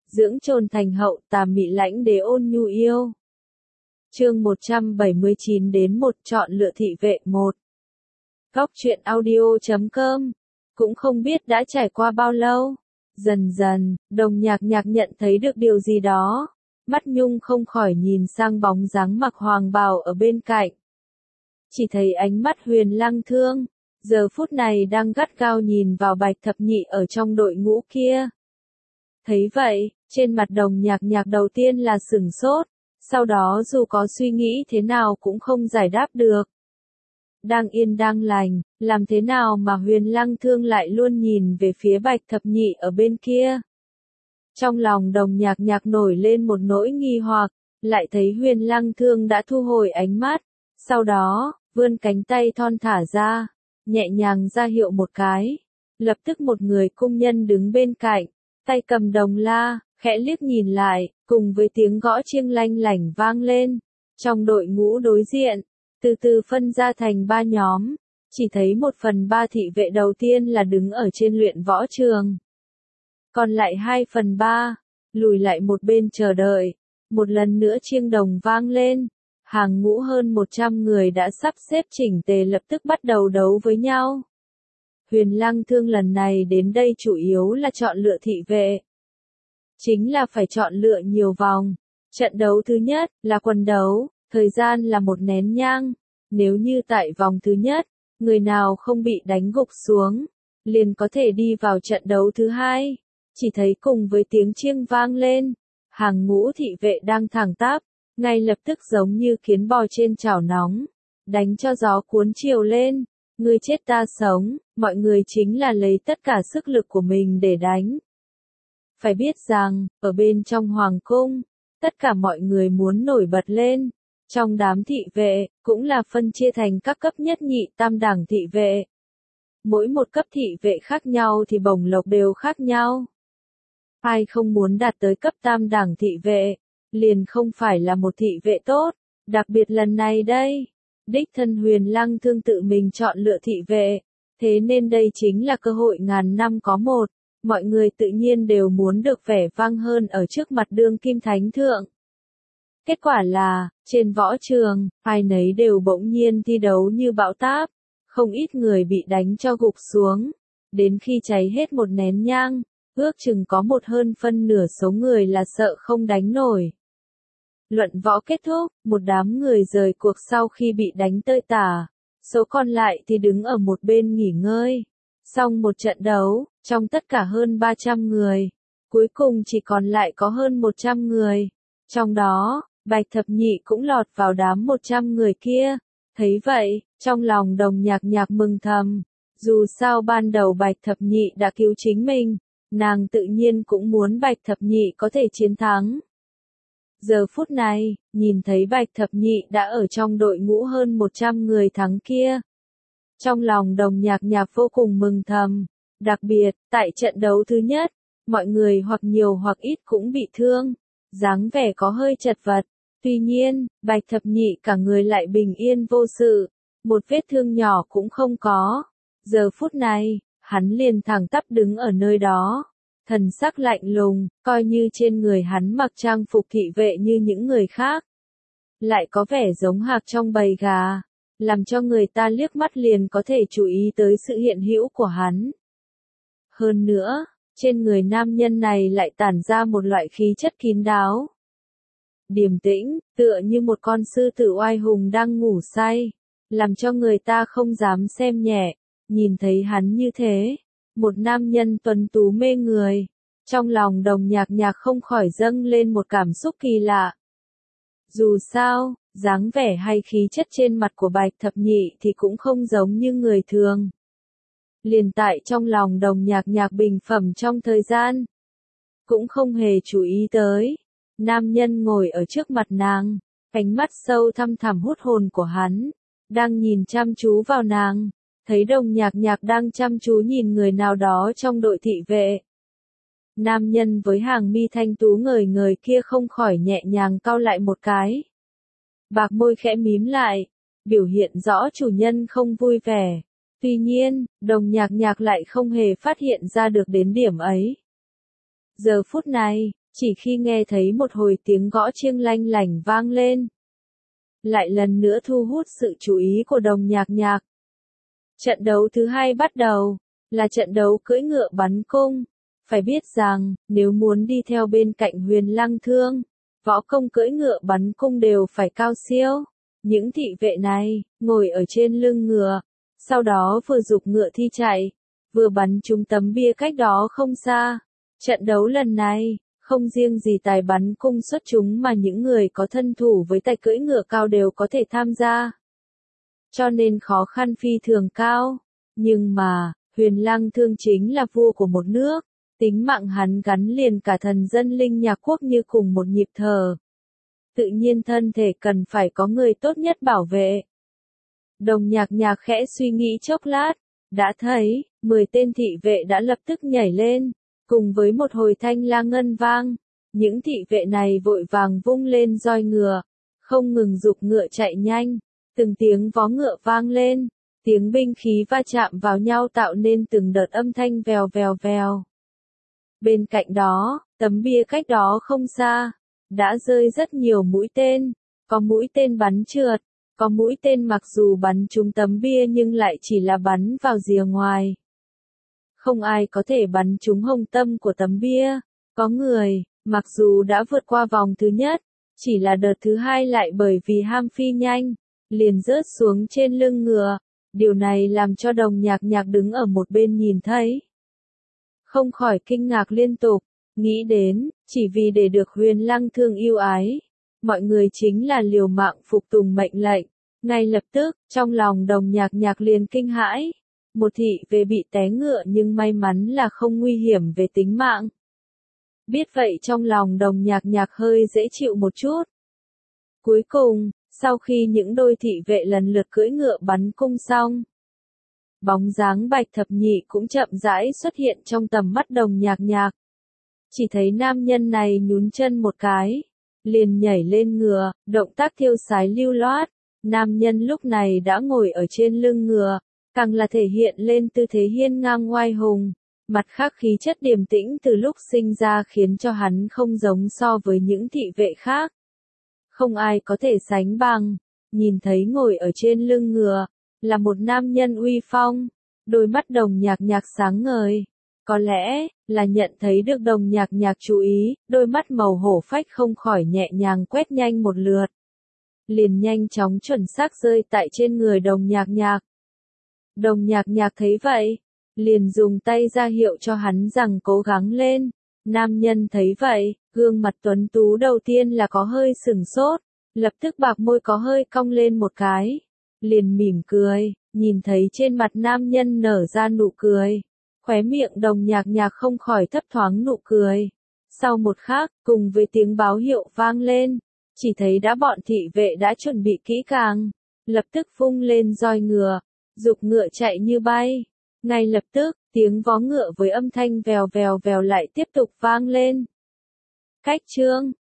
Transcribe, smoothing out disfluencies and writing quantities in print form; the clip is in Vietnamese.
dưỡng trồn thành hậu, tà mị lãnh đế ôn nhu yêu. Chương 179 đến 1 chọn lựa thị vệ 1. Góc truyện audio.com. Cũng không biết đã trải qua bao lâu. Dần dần, Đồng Nhạc Nhạc nhận thấy được điều gì đó. Mắt Nhung không khỏi nhìn sang bóng dáng mặc hoàng bào ở bên cạnh. Chỉ thấy ánh mắt Huyền Lăng Thương, giờ phút này đang gắt gao nhìn vào Bạch Thập Nhị ở trong đội ngũ kia. Thấy vậy, trên mặt Đồng Nhạc Nhạc đầu tiên là sửng sốt, sau đó dù có suy nghĩ thế nào cũng không giải đáp được. Đang yên đang lành, làm thế nào mà Huyền Lăng Thương lại luôn nhìn về phía Bạch Thập Nhị ở bên kia? Trong lòng Đồng Nhạc Nhạc nổi lên một nỗi nghi hoặc, lại thấy Huyền Lăng Thương đã thu hồi ánh mắt, sau đó, vươn cánh tay thon thả ra, nhẹ nhàng ra hiệu một cái. Lập tức một người cung nhân đứng bên cạnh, tay cầm đồng la, khẽ liếc nhìn lại, cùng với tiếng gõ chiêng lanh lảnh vang lên. Trong đội ngũ đối diện, từ từ phân ra thành 3 nhóm, chỉ thấy 1/3 thị vệ đầu tiên là đứng ở trên luyện võ trường. Còn lại 2/3, lùi lại một bên chờ đợi. Một lần nữa chiêng đồng vang lên, hàng ngũ hơn 100 người đã sắp xếp chỉnh tề lập tức bắt đầu đấu với nhau. Huyền Lăng Thương lần này đến đây chủ yếu là chọn lựa thị vệ. Chính là phải chọn lựa nhiều vòng. Trận đấu thứ nhất là quần đấu, thời gian là 1 nén nhang. Nếu như tại vòng thứ nhất, người nào không bị đánh gục xuống, liền có thể đi vào trận đấu thứ hai. Chỉ thấy cùng với tiếng chiêng vang lên, hàng ngũ thị vệ đang thẳng tắp, ngay lập tức giống như kiến bò trên chảo nóng, đánh cho gió cuốn chiều lên, ngươi chết ta sống, mọi người chính là lấy tất cả sức lực của mình để đánh. Phải biết rằng, ở bên trong hoàng cung, tất cả mọi người muốn nổi bật lên, trong đám thị vệ, cũng là phân chia thành các cấp nhất nhị tam đẳng thị vệ. Mỗi một cấp thị vệ khác nhau thì bổng lộc đều khác nhau. Ai không muốn đạt tới cấp tam đẳng thị vệ, liền không phải là một thị vệ tốt, đặc biệt lần này đây. Đích thân Huyền Lăng Thương tự mình chọn lựa thị vệ, thế nên đây chính là cơ hội ngàn năm có một, mọi người tự nhiên đều muốn được vẻ vang hơn ở trước mặt đương kim thánh thượng. Kết quả là, trên võ trường, ai nấy đều bỗng nhiên thi đấu như bão táp, không ít người bị đánh cho gục xuống, đến khi cháy hết 1 nén nhang, ước chừng có 1/2 số người là sợ không đánh nổi. Luận võ kết thúc, một đám người rời cuộc sau khi bị đánh tơi tả, số còn lại thì đứng ở một bên nghỉ ngơi. Xong một trận đấu, trong tất cả hơn 300 người, cuối cùng chỉ còn lại có hơn 100 người. Trong đó, Bạch Thập Nhị cũng lọt vào đám 100 người kia. Thấy vậy, trong lòng Đồng Nhạc Nhạc mừng thầm, dù sao ban đầu Bạch Thập Nhị đã cứu chính mình, nàng tự nhiên cũng muốn Bạch Thập Nhị có thể chiến thắng. Giờ phút này, nhìn thấy Bạch Thập Nhị đã ở trong đội ngũ hơn 100 người thắng kia. Trong lòng Đồng Nhạc Nhạc vô cùng mừng thầm, đặc biệt, tại trận đấu thứ nhất, mọi người hoặc nhiều hoặc ít cũng bị thương, dáng vẻ có hơi chật vật. Tuy nhiên, Bạch Thập Nhị cả người lại bình yên vô sự, một vết thương nhỏ cũng không có. Giờ phút này, hắn liền thẳng tắp đứng ở nơi đó, thần sắc lạnh lùng, coi như trên người hắn mặc trang phục thị vệ như những người khác. Lại có vẻ giống hạc trong bầy gà, làm cho người ta liếc mắt liền có thể chú ý tới sự hiện hữu của hắn. Hơn nữa, trên người nam nhân này lại tản ra một loại khí chất kín đáo. Điềm tĩnh, tựa như một con sư tử oai hùng đang ngủ say, làm cho người ta không dám xem nhẹ. Nhìn thấy hắn như thế, một nam nhân tuấn tú mê người, trong lòng Đồng Nhạc Nhạc không khỏi dâng lên một cảm xúc kỳ lạ. Dù sao, dáng vẻ hay khí chất trên mặt của Bạch Thập Nhị thì cũng không giống như người thường. Liền tại trong lòng Đồng Nhạc Nhạc bình phẩm trong thời gian, cũng không hề chú ý tới. Nam nhân ngồi ở trước mặt nàng, ánh mắt sâu thăm thẳm hút hồn của hắn, đang nhìn chăm chú vào nàng, thấy Đồng Nhạc Nhạc đang chăm chú nhìn người nào đó trong đội thị vệ. Nam nhân với hàng mi thanh tú ngời ngời kia không khỏi nhẹ nhàng cau lại một cái. Bạc môi khẽ mím lại, biểu hiện rõ chủ nhân không vui vẻ. Tuy nhiên, Đồng Nhạc Nhạc lại không hề phát hiện ra được đến điểm ấy. Giờ phút này, Chỉ khi nghe thấy một hồi tiếng gõ chiêng lanh lảnh vang lên, lại lần nữa thu hút sự chú ý của Đồng Nhạc Nhạc. Trận đấu thứ hai bắt đầu, là trận đấu cưỡi ngựa bắn cung. Phải biết rằng, nếu muốn đi theo bên cạnh Huyền Lăng Thương, võ công cưỡi ngựa bắn cung đều phải cao siêu. Những thị vệ này, ngồi ở trên lưng ngựa, sau đó vừa giục ngựa thi chạy, vừa bắn trúng tấm bia cách đó không xa. Trận đấu lần này, không riêng gì tài bắn cung xuất chúng mà những người có thân thủ với tài cưỡi ngựa cao đều có thể tham gia. Cho nên khó khăn phi thường cao. Nhưng mà, Huyền Lăng Thương chính là vua của một nước. Tính mạng hắn gắn liền cả thần dân Linh Nhạc Quốc như cùng một nhịp thở. Tự nhiên thân thể cần phải có người tốt nhất bảo vệ. Đồng Nhạc Nhạc khẽ suy nghĩ chốc lát, đã thấy, 10 tên thị vệ đã lập tức nhảy lên, cùng với một hồi thanh la ngân vang. Những thị vệ này vội vàng vung lên roi ngựa, không ngừng giục ngựa chạy nhanh, từng tiếng vó ngựa vang lên, tiếng binh khí va chạm vào nhau tạo nên từng đợt âm thanh vèo vèo vèo. Bên cạnh đó, tấm bia cách đó không xa, đã rơi rất nhiều mũi tên, có mũi tên bắn trượt, có mũi tên mặc dù bắn trúng tấm bia nhưng lại chỉ là bắn vào rìa ngoài. Không ai có thể bắn trúng hông tâm của tấm bia, có người, mặc dù đã vượt qua vòng thứ nhất, chỉ là đợt thứ hai lại bởi vì ham phi nhanh, liền rớt xuống trên lưng ngựa, điều này làm cho Đồng Nhạc Nhạc đứng ở một bên nhìn thấy. Không khỏi kinh ngạc liên tục, nghĩ đến, chỉ vì để được Huyền Lăng Thương yêu ái, mọi người chính là liều mạng phục tùng mệnh lệnh. Ngay lập tức, trong lòng Đồng Nhạc Nhạc liền kinh hãi, một thị vệ bị té ngựa nhưng may mắn là không nguy hiểm về tính mạng. Biết vậy trong lòng Đồng Nhạc Nhạc hơi dễ chịu một chút. Cuối cùng, sau khi những đôi thị vệ lần lượt cưỡi ngựa bắn cung xong, bóng dáng Bạch Thập Nhị cũng chậm rãi xuất hiện trong tầm mắt Đồng Nhạc Nhạc. Chỉ thấy nam nhân này nhún chân một cái, liền nhảy lên ngựa, động tác thiêu sái lưu loát. Nam nhân lúc này đã ngồi ở trên lưng ngựa, càng là thể hiện lên tư thế hiên ngang oai hùng. Mặt khác khí chất điềm tĩnh từ lúc sinh ra khiến cho hắn không giống so với những thị vệ khác. Không ai có thể sánh bằng. Nhìn thấy ngồi ở trên lưng ngựa, là một nam nhân uy phong, đôi mắt Đồng Nhạc Nhạc sáng ngời. Có lẽ, là nhận thấy được Đồng Nhạc Nhạc chú ý, đôi mắt màu hổ phách không khỏi nhẹ nhàng quét nhanh một lượt. Liền nhanh chóng chuẩn xác rơi tại trên người Đồng Nhạc Nhạc. Đồng Nhạc Nhạc thấy vậy, liền dùng tay ra hiệu cho hắn rằng cố gắng lên. Nam nhân thấy vậy, gương mặt tuấn tú đầu tiên là có hơi sừng sốt, lập tức bạc môi có hơi cong lên một cái. Liền mỉm cười, nhìn thấy trên mặt nam nhân nở ra nụ cười. Khóe miệng Đồng Nhạc Nhạc không khỏi thấp thoáng nụ cười. Sau một khắc, cùng với tiếng báo hiệu vang lên, chỉ thấy bọn thị vệ đã chuẩn bị kỹ càng, lập tức vung lên roi ngựa, giục ngựa chạy như bay. Ngay lập tức, tiếng vó ngựa với âm thanh vèo vèo vèo lại tiếp tục vang lên. Cách chương